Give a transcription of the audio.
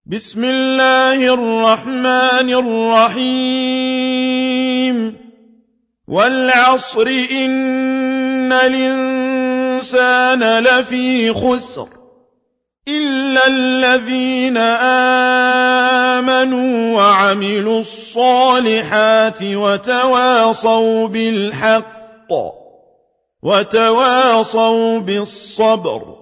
بسم الله الرحمن الرحيم والعصر إن الإنسان لفي خسر إلا الذين آمنوا وعملوا الصالحات وتواصوا بالحق وتواصوا بالصبر